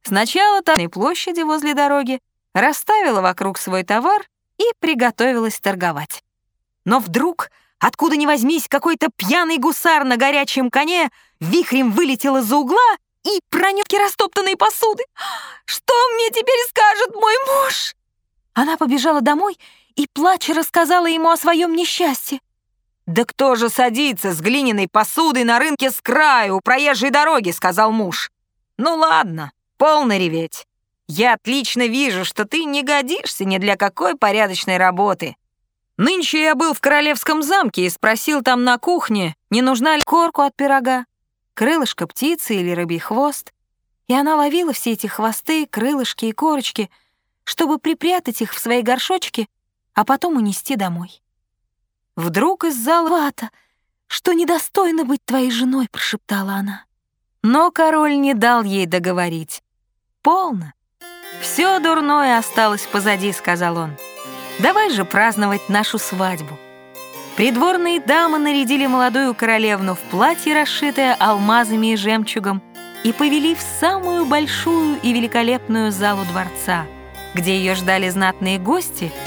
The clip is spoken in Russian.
Сначала на площади возле дороги расставила вокруг свой товар и приготовилась торговать. Но вдруг, откуда ни возьмись, какой-то пьяный гусар на горячем коне вихрем вылетел из-за угла и пронёс растоптанные посуды. «Что мне теперь скажет мой муж?» Она побежала домой и, плача, рассказала ему о своем несчастье. «Да кто же садится с глиняной посудой на рынке с краю у проезжей дороги?» — сказал муж. «Ну ладно, полно реветь. Я отлично вижу, что ты не годишься ни для какой порядочной работы. Нынче я был в королевском замке и спросил там на кухне, не нужна ли корку от пирога, крылышко птицы или рыбий хвост. И она ловила все эти хвосты, крылышки и корочки, чтобы припрятать их в свои горшочки, а потом унести домой. Вдруг из зала вата, что недостойно быть твоей женой», — прошептала она. Но король не дал ей договорить. «Полно. Все дурное осталось позади», — сказал он. «Давай же праздновать нашу свадьбу». Придворные дамы нарядили молодую королевну в платье, расшитое алмазами и жемчугом, и повели в самую большую и великолепную залу дворца, где ее ждали знатные гости